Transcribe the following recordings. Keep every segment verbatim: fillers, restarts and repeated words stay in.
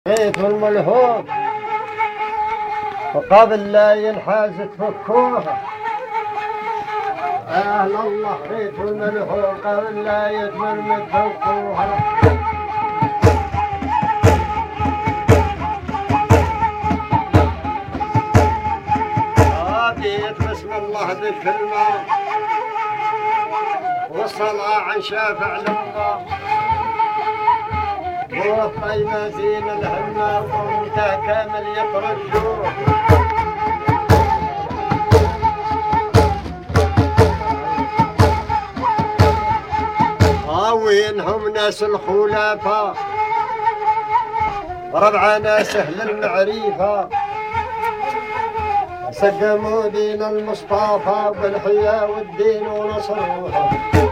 بيت الملهوف وقبل لا ينحاز تفكوها. أهل الله بيت الملهوف قبل لا يتمرمد تفكوها. آبيت بسم الله بالكلمة والصلاة عن شافع الله والطيبة زين الهمة وقومته كامل يترجوه. وينهم ناس الخلافة ربع ناس أهل المعرفة سقموا دين المصطفى بالحياة والدين ونصروها.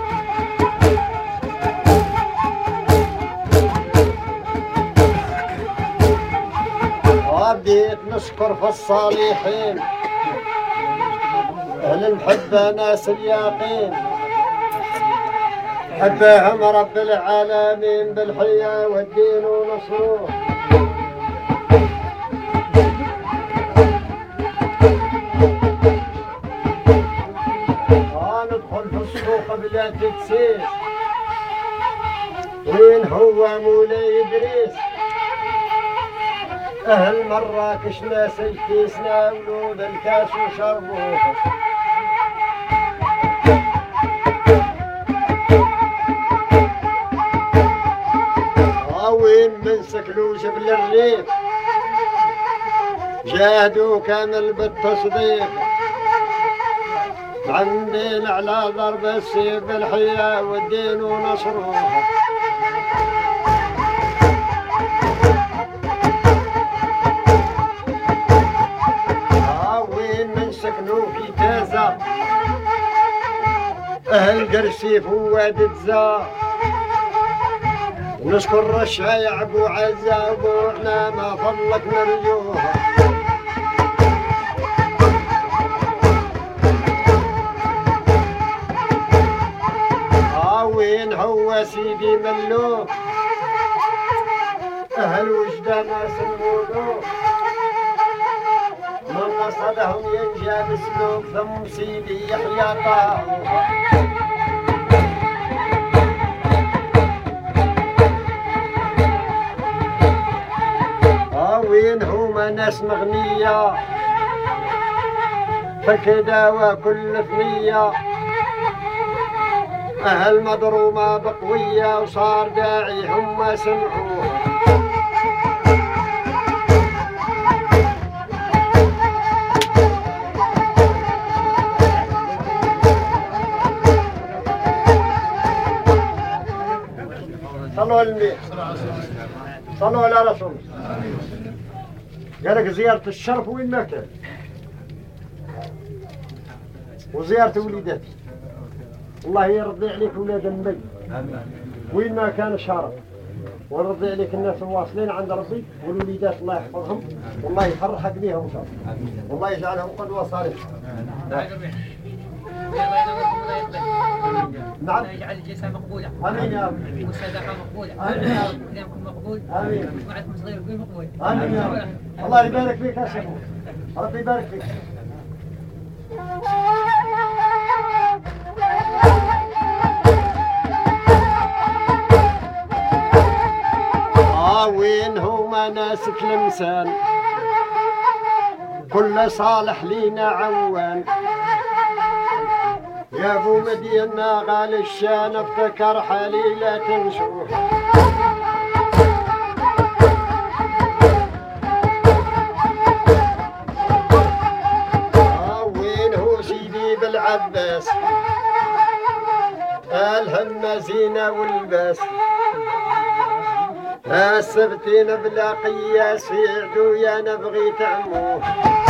وبديت نشكر في الصالحين أهل المحبة ناس اليقين حباهم رب العالمين بالحياة والدين ونصروه. ندخل في السوق بلا تكسيس وين هو مولاي إدريس أهل مراكش ناس الكيس ناولوا بالكاس وشربوه. وين من سكنوا جبل الريف جاهدوا كامل بالتصديق عندين على ضرب السيف بالحياة والدين ونصروها. وين من سكنوا في تازة أهل قرسيف وواد الزا نشكر الشايع ابو عزة وبوعنا ما فضلك نرجوها. وين هو سيدي ملوك اهل وجدة ناس الملوك من قصدهم ينجى بسلوك ثم سيدي يحيى طاوها. وين هما ناس مغنية فكدا وكل ثنية أهل مضرومة بقوية وصار داعي هم سمعوها. صلوا على النبي صلوا على رسول. قالك زيارة الشرف وين ما كان وزيارة وليداتي الله يرضي عليك ولاد النبي وين ما كان شرف ونرضي عليك الناس الواصلين عند ربي والوليدات الله يحفظهم والله يفرحك بيهم ان شاء الله والله يجعلهم قدوة صالحة. نعم يجعل الجلسة مقبولة. امين يا رب. والصدقة مقبولة. امين يا رب. كلامكم مقبول. امين. ومجموعتكم صغير وكل مقبول. امين يا رب. الله يبارك فيك يا شيخ ربي يبارك فيك. آه وين هما ناس تلمسان كل صالح لينا عوان يا ابو مدينة غالي الشان افتكر حالي لا تنسوه. آه وين هو سيدي بالعباس الهم زينة والباس السبتين بلا قياس في عدويا نبغي تعموه.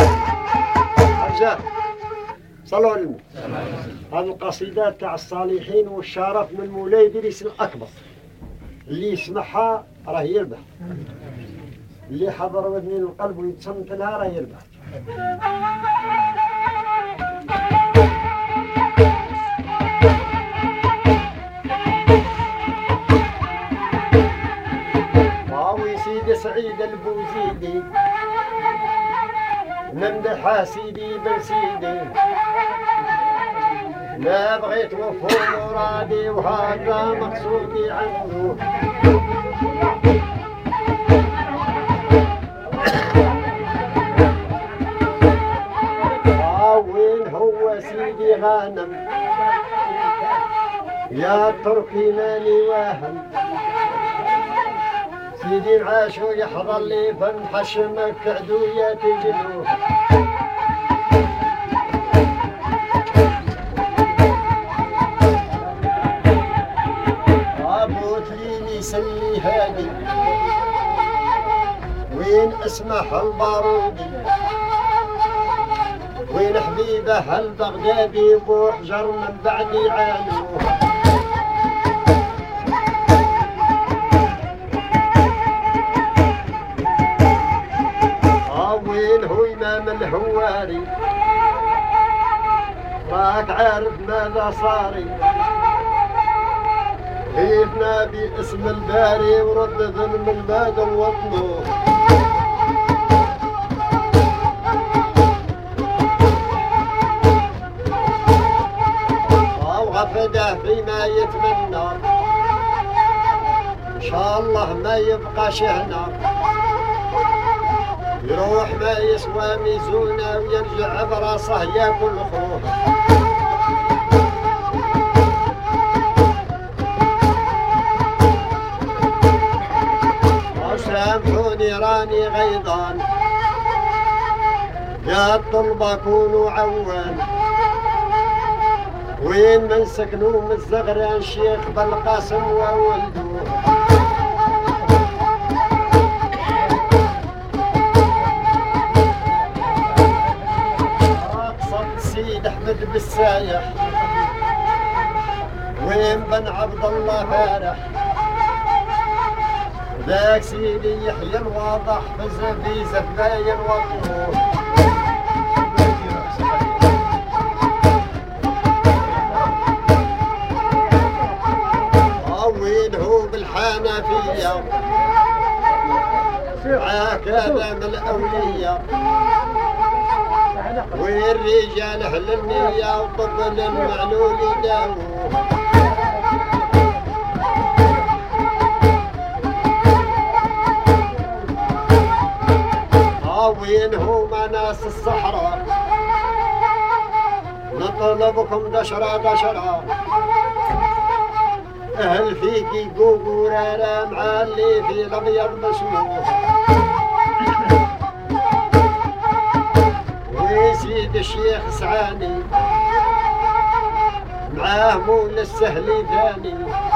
عجاب صلوا على النبي. هذه القصيدات تاع الصالحين والشرف من مولاي إدريس الأكبر اللي يسمعها راه يربح اللي حضر ودنين القلب ويتصنت لها راه يربح. سعيد البوزيدي نمدح سيدي بن سيدي ما بغيت وفو مرادي وهذا مقصودي عنده وين هو سيدي غانم يا تركي ماني واهم سيدي معاشو يحضر لي فنحشمك عدوية تجلوه ابو تليني سلي هادي وين اسمح البارودي وين حبيبه البغدادي بوحجر من بعدي عانوه وين هو امام الهواري راك عارف ماذا صاري هيفنا باسم الباري ورد ذنب الباد الوطنوه غفده فيما يتمنى ان شاء الله ما يبقى شهنا يروح ما يسوى ميزونه ويرجع براسه ياكل خوه سامحوني راني غيضان يا الطلبه كونوا عوان وين من سكنوا من الزغران شيخ بالقاسم وولدوه اقصد سيد احمد بالسايح وين بن عبد الله فارح ذاك سيدي يحيى الواضح في زفاين وطنوه وين هو بالحنفية معاك هذا من الأولية وين رجال أهل النية وطفل المعلول يداوه وين هما ناس الصحراء نطلبكم دشرة دشرة أهل فيكي قوقورة مع اللي في الأبيض مسموح ويزيد الشيخ سعاني معاه مول السهل ثاني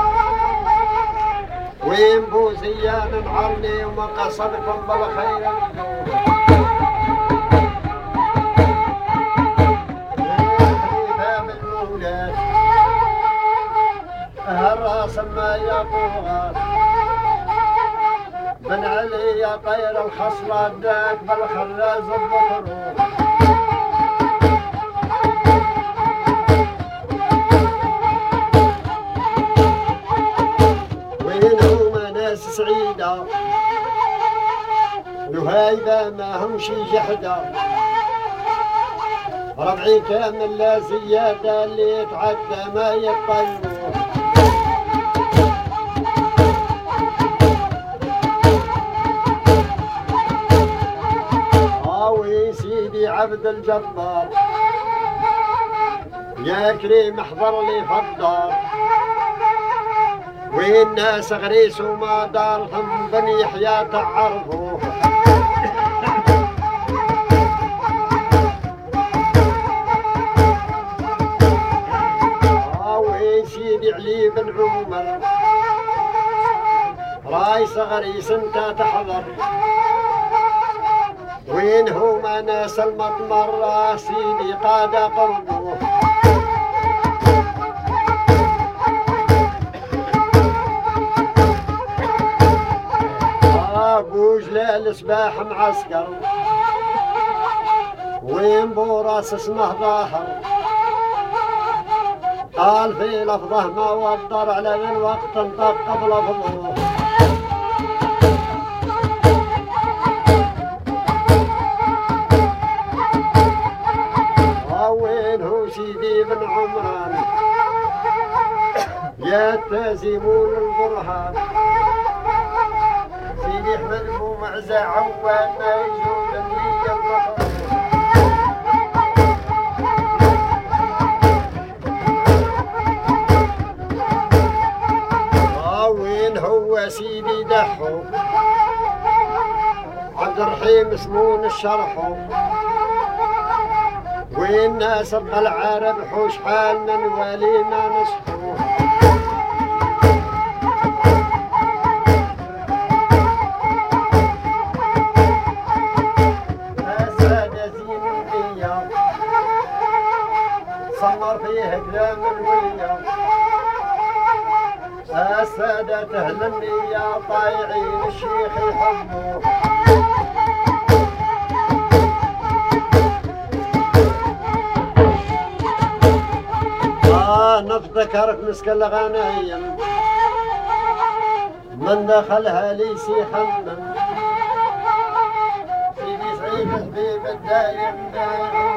وين بوزيان نعرني وما قصدكم بالخير الراس ما يطوغات بن علي يا طير الخصلة داك بالخراز البطروق وين هما ناس سعيدة وهايبة ما همشي جحدة ربعي كامل لا زيادة اللي يتعدى ما يطيروه عبد الجبار يا كريم احضر لي فالدار وين ناس غريس وما دارهم بن يحيى تعرفوه وين سيدي علي بن عمر رايس غريس انت تحضر وين هما ناس المطمر سيدي قاد قربوه ابو جلال صباح معسكر وين بوراس اسمه ظاهر قال في لفظه ما وضر على ذا الوقت انطق قبل فضوه يزيمون البرهان سيدي احمد ابو معزة عوان ما يجود النية البطل وين هو سيدي دحو عبد الرحيم سمون الشرحو وين ناس العرب حوش حالنا نوالي ما نصحو أسادة زين النية صمر فيه كلام الولية السادة أهل النية طايعين الشيخ يحبوه آه نفتكرك مسك الغنايم من دخلها ليس يخمم سيدي سعيد حبيب الدايم دايم